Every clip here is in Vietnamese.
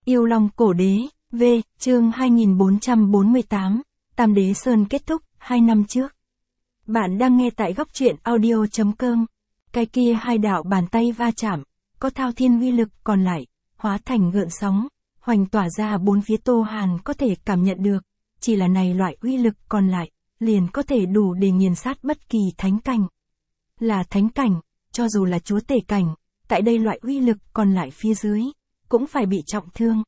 Yêu Long Cổ Đế, V, chương 2448, Tam Đế Sơn kết thúc, 2 năm trước. Bạn đang nghe tại góc truyện audio.com. Cái kia hai đạo bàn tay va chạm, có thao thiên uy lực còn lại, hóa thành gợn sóng, hoành tỏa ra bốn phía Tô Hàn có thể cảm nhận được, chỉ là này loại uy lực còn lại, liền có thể đủ để nghiền sát bất kỳ thánh cảnh. Là thánh cảnh, cho dù là chúa tể cảnh, tại đây loại uy lực còn lại phía dưới, cũng phải bị trọng thương.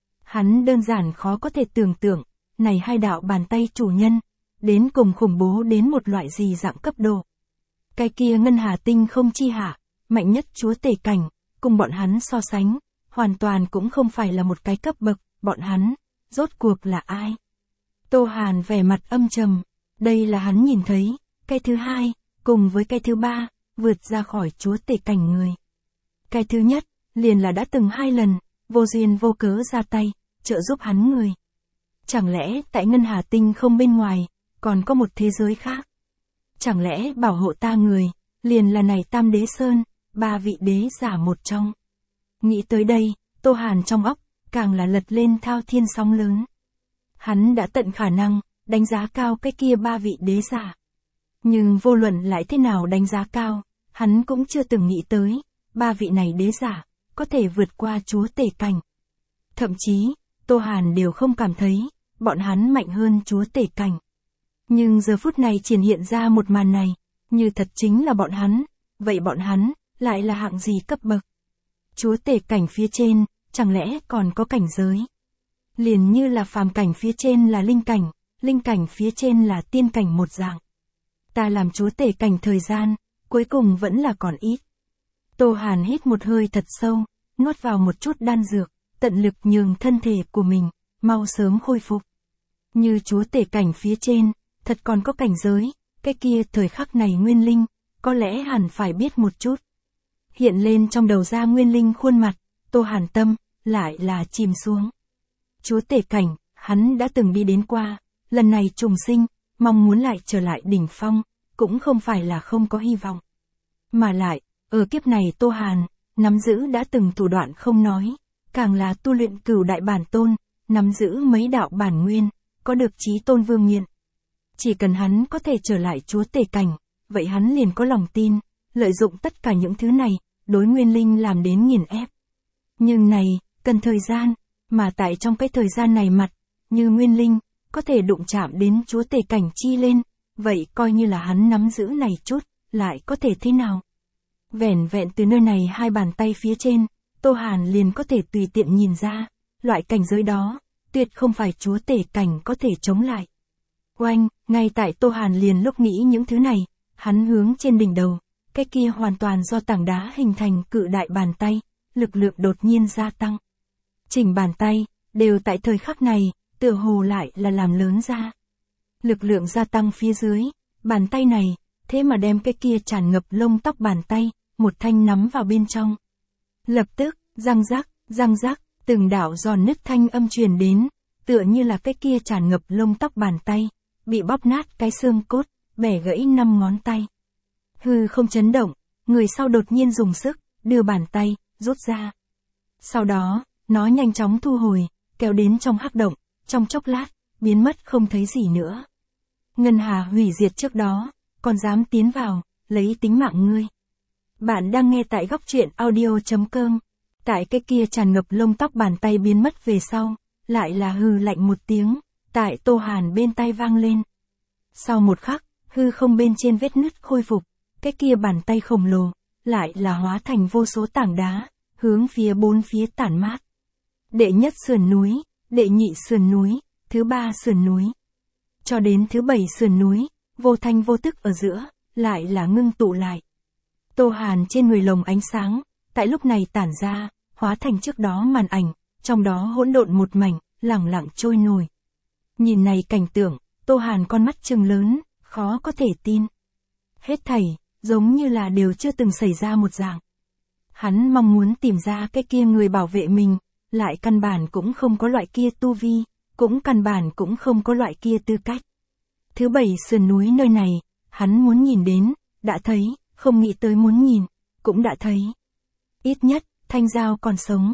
Hắn đơn giản khó có thể tưởng tượng, này hai đạo bàn tay chủ nhân, đến cùng khủng bố đến một loại gì dạng cấp độ. Cái kia ngân hà tinh không chi hạ, mạnh nhất chúa tể cảnh, cùng bọn hắn so sánh, hoàn toàn cũng không phải là một cái cấp bậc, bọn hắn, rốt cuộc là ai? Tô Hàn vẻ mặt âm trầm, đây là hắn nhìn thấy, cái thứ hai, cùng với cái thứ ba, vượt ra khỏi chúa tể cảnh người. Cái thứ nhất, liền là đã từng 2 lần, vô duyên vô cớ ra tay, trợ giúp hắn người. Chẳng lẽ tại ngân hà tinh không bên ngoài, còn có một thế giới khác? Chẳng lẽ bảo hộ ta người, liền là này Tam Đế Sơn, 3 vị đế giả một trong? Nghĩ tới đây, Tô Hàn trong óc, càng là lật lên thao thiên sóng lớn. Hắn đã tận khả năng, đánh giá cao cái kia 3 vị đế giả. Nhưng vô luận lại thế nào đánh giá cao, hắn cũng chưa từng nghĩ tới, 3 vị này đế giả, có thể vượt qua chúa tể cảnh. Thậm chí, Tô Hàn đều không cảm thấy, bọn hắn mạnh hơn chúa tể cảnh. Nhưng giờ phút này triển hiện ra một màn này, như thật chính là bọn hắn, vậy bọn hắn, lại là hạng gì cấp bậc? Chúa tể cảnh phía trên, chẳng lẽ còn có cảnh giới? Liền như là phàm cảnh phía trên là linh cảnh phía trên là tiên cảnh một dạng. Ta làm chúa tể cảnh thời gian, cuối cùng vẫn là còn ít. Tô Hàn hít một hơi thật sâu, nuốt vào một chút đan dược, tận lực nhường thân thể của mình, mau sớm khôi phục. Như chúa tể cảnh phía trên, thật còn có cảnh giới, cái kia thời khắc này Nguyên Linh, có lẽ hẳn phải biết một chút. Hiện lên trong đầu ra Nguyên Linh khuôn mặt, Tô Hàn tâm, lại là chìm xuống. Chúa tể cảnh, hắn đã từng đi đến qua, lần này trùng sinh, mong muốn lại trở lại đỉnh phong, cũng không phải là không có hy vọng. Mà lại, ở kiếp này Tô Hàn, nắm giữ đã từng thủ đoạn không nói, càng là tu luyện cửu đại bản tôn, nắm giữ mấy đạo bản nguyên, có được chí tôn vương miện. Chỉ cần hắn có thể trở lại chúa tể cảnh, vậy hắn liền có lòng tin, lợi dụng tất cả những thứ này, đối Nguyên Linh làm đến nghiền ép. Nhưng này, cần thời gian, mà tại trong cái thời gian này mặt, như Nguyên Linh, có thể đụng chạm đến chúa tể cảnh chi lên, vậy coi như là hắn nắm giữ này chút, lại có thể thế nào? Vẻn vẹn từ nơi này hai bàn tay phía trên, Tô Hàn liền có thể tùy tiện nhìn ra, loại cảnh giới đó, tuyệt không phải chúa tể cảnh có thể chống lại. Oanh, ngay tại Tô Hàn liền lúc nghĩ những thứ này, hắn hướng trên đỉnh đầu, cái kia hoàn toàn do tảng đá hình thành cự đại bàn tay, lực lượng đột nhiên gia tăng. Chỉnh bàn tay, đều tại thời khắc này, tựa hồ lại là làm lớn ra. Lực lượng gia tăng phía dưới, bàn tay này, thế mà đem cái kia tràn ngập lông tóc bàn tay, một thanh nắm vào bên trong. Lập tức, răng rắc, từng đạo giòn nứt thanh âm truyền đến, tựa như là cái kia tràn ngập lông tóc bàn tay, bị bóp nát cái xương cốt, bẻ gãy 5 ngón tay. Hư không chấn động, người sau đột nhiên dùng sức, đưa bàn tay, rút ra. Sau đó, nó nhanh chóng thu hồi, kéo đến trong hắc động, trong chốc lát, biến mất không thấy gì nữa. Ngân hà hủy diệt trước đó, còn dám tiến vào, lấy tính mạng ngươi. Bạn đang nghe tại góc truyện audio.com. Tại cái kia tràn ngập lông tóc bàn tay biến mất về sau, lại là hừ lạnh một tiếng, tại Tô Hàn bên tai vang lên. Sau một khắc, hư không bên trên vết nứt khôi phục, cái kia bàn tay khổng lồ, lại là hóa thành vô số tảng đá, hướng phía bốn phía tản mát. Đệ nhất sườn núi, đệ nhị sườn núi, thứ ba sườn núi, cho đến thứ 7 sườn núi, vô thanh vô tức ở giữa, lại là ngưng tụ lại. Tô Hàn trên người lồng ánh sáng, tại lúc này tản ra, hóa thành trước đó màn ảnh, trong đó hỗn độn một mảnh, lẳng lặng trôi nổi. Nhìn này cảnh tượng, Tô Hàn con mắt trừng lớn, khó có thể tin. Hết thảy, giống như là đều chưa từng xảy ra một dạng. Hắn mong muốn tìm ra cái kia người bảo vệ mình, lại căn bản cũng không có loại kia tu vi, cũng căn bản cũng không có loại kia tư cách. Thứ 7 sườn núi nơi này, hắn muốn nhìn đến, đã thấy, không nghĩ tới muốn nhìn, cũng đã thấy. Ít nhất, Thanh Giao còn sống.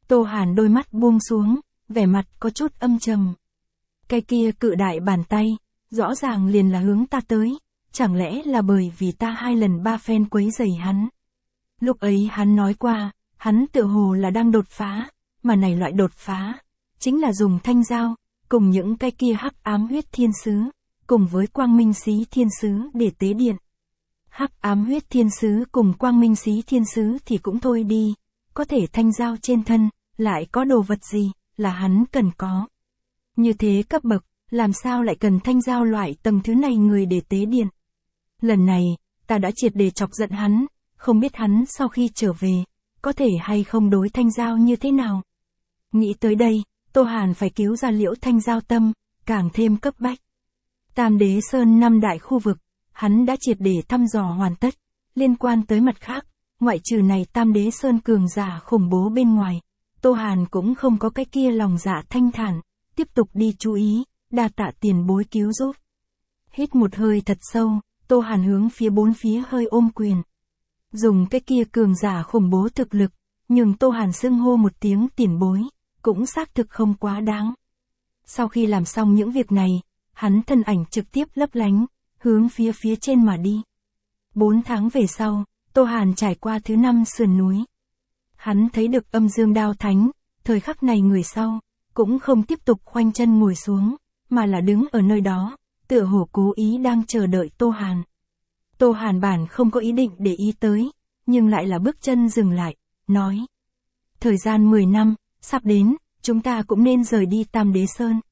Tô Hàn đôi mắt buông xuống, vẻ mặt có chút âm trầm. Cái kia cự đại bàn tay, rõ ràng liền là hướng ta tới, chẳng lẽ là bởi vì ta 2 lần 3 phen quấy rầy hắn. Lúc ấy hắn nói qua, hắn tựa hồ là đang đột phá, mà này loại đột phá, chính là dùng thanh giao, cùng những cái kia hắc ám huyết thiên sứ, cùng với quang minh xí thiên sứ để tế điện. Hắc ám huyết thiên sứ cùng quang minh xí thiên sứ thì cũng thôi đi, có thể thanh giao trên thân, lại có đồ vật gì, là hắn cần có. Như thế cấp bậc, làm sao lại cần thanh giao loại tầng thứ này người để tế điện. Lần này, ta đã triệt để chọc giận hắn, không biết hắn sau khi trở về, có thể hay không đối thanh giao như thế nào. Nghĩ tới đây, Tô Hàn phải cứu ra Liễu Thanh Giao tâm, càng thêm cấp bách. Tam Đế Sơn 5 đại khu vực, hắn đã triệt để thăm dò hoàn tất, liên quan tới mặt khác, ngoại trừ này Tam Đế Sơn cường giả khủng bố bên ngoài, Tô Hàn cũng không có cái kia lòng dạ thanh thản, tiếp tục đi chú ý, đa tạ tiền bối cứu giúp. Hít một hơi thật sâu, Tô Hàn hướng phía bốn phía hơi ôm quyền. Dùng cái kia cường giả khủng bố thực lực, nhưng Tô Hàn xưng hô một tiếng tiền bối, cũng xác thực không quá đáng. Sau khi làm xong những việc này, hắn thân ảnh trực tiếp lấp lánh, hướng phía trên mà đi. 4 tháng về sau, Tô Hàn trải qua thứ 5 sườn núi. Hắn thấy được Âm Dương Đao Thánh, thời khắc này người sau, cũng không tiếp tục khoanh chân ngồi xuống, mà là đứng ở nơi đó, tựa hồ cố ý đang chờ đợi Tô Hàn. Tô Hàn bản không có ý định để ý tới, nhưng lại là bước chân dừng lại, nói. Thời gian 10 năm, sắp đến, chúng ta cũng nên rời đi Tam Đế Sơn.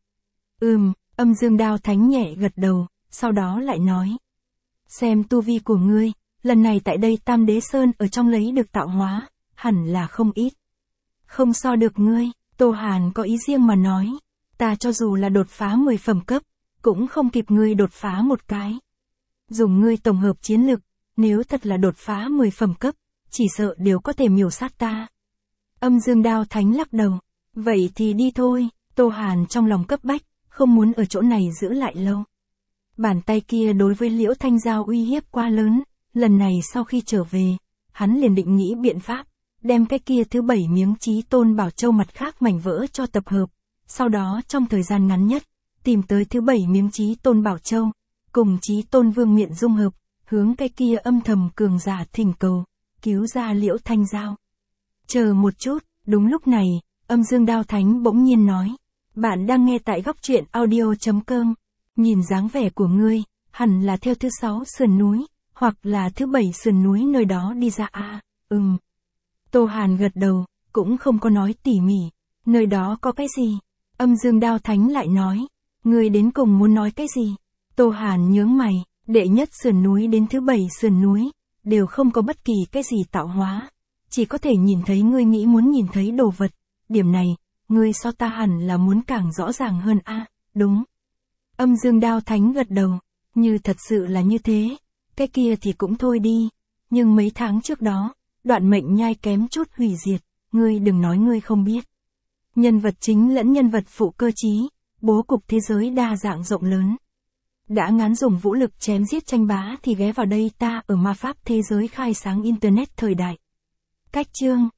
Âm Dương Đao Thánh nhẹ gật đầu, sau đó lại nói. Xem tu vi của ngươi, lần này tại đây Tam Đế Sơn ở trong lấy được tạo hóa, hẳn là không ít. Không so được ngươi, Tô Hàn có ý riêng mà nói. Ta cho dù là đột phá 10 phẩm cấp, cũng không kịp ngươi đột phá một cái. Dùng ngươi tổng hợp chiến lực, nếu thật là đột phá 10 phẩm cấp, chỉ sợ đều có thể miểu sát ta. Âm Dương Đao Thánh lắc đầu. Vậy thì đi thôi, Tô Hàn trong lòng cấp bách, không muốn ở chỗ này giữ lại lâu. Bàn tay kia đối với Liễu Thanh Giao uy hiếp quá lớn, lần này sau khi trở về, hắn liền định nghĩ biện pháp, đem cái kia thứ 7 miếng Chí Tôn Bảo Châu mặt khác mảnh vỡ cho tập hợp, sau đó trong thời gian ngắn nhất, tìm tới thứ 7 miếng Chí Tôn Bảo Châu, cùng Chí Tôn Vương miện dung hợp, hướng cái kia âm thầm cường giả thỉnh cầu, cứu ra Liễu Thanh Giao. Chờ một chút, đúng lúc này, Âm Dương Đao Thánh bỗng nhiên nói, bạn đang nghe tại góc truyện audio.com, nhìn dáng vẻ của ngươi, hẳn là theo thứ 6 sườn núi, hoặc là thứ 7 sườn núi nơi đó đi ra à, Tô Hàn gật đầu, cũng không có nói tỉ mỉ, nơi đó có cái gì? Âm Dương Đao Thánh lại nói, ngươi đến cùng muốn nói cái gì? Tô Hàn nhướng mày, đệ nhất sườn núi đến thứ 7 sườn núi, đều không có bất kỳ cái gì tạo hóa, chỉ có thể nhìn thấy ngươi nghĩ muốn nhìn thấy đồ vật, điểm này, ngươi so ta hẳn là muốn càng rõ ràng hơn a, đúng. Âm Dương Đao Thánh gật đầu, như thật sự là như thế, cái kia thì cũng thôi đi, nhưng mấy tháng trước đó, Đoạn Mệnh Nhai kém chút hủy diệt, ngươi đừng nói ngươi không biết. Nhân vật chính lẫn nhân vật phụ cơ trí, bố cục thế giới đa dạng rộng lớn. Đã ngán dùng vũ lực chém giết tranh bá thì ghé vào đây ta ở ma pháp thế giới khai sáng internet thời đại. Cách chương